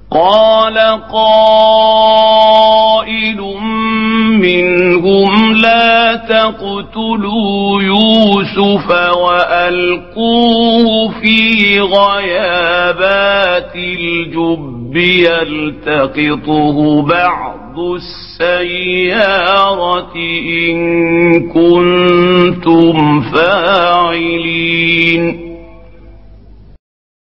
قال قائل منهم لا تقتلوا يوسف وألقوه في غيابات الجب يلتقطه بعض السيارة إن كنتم فاعلين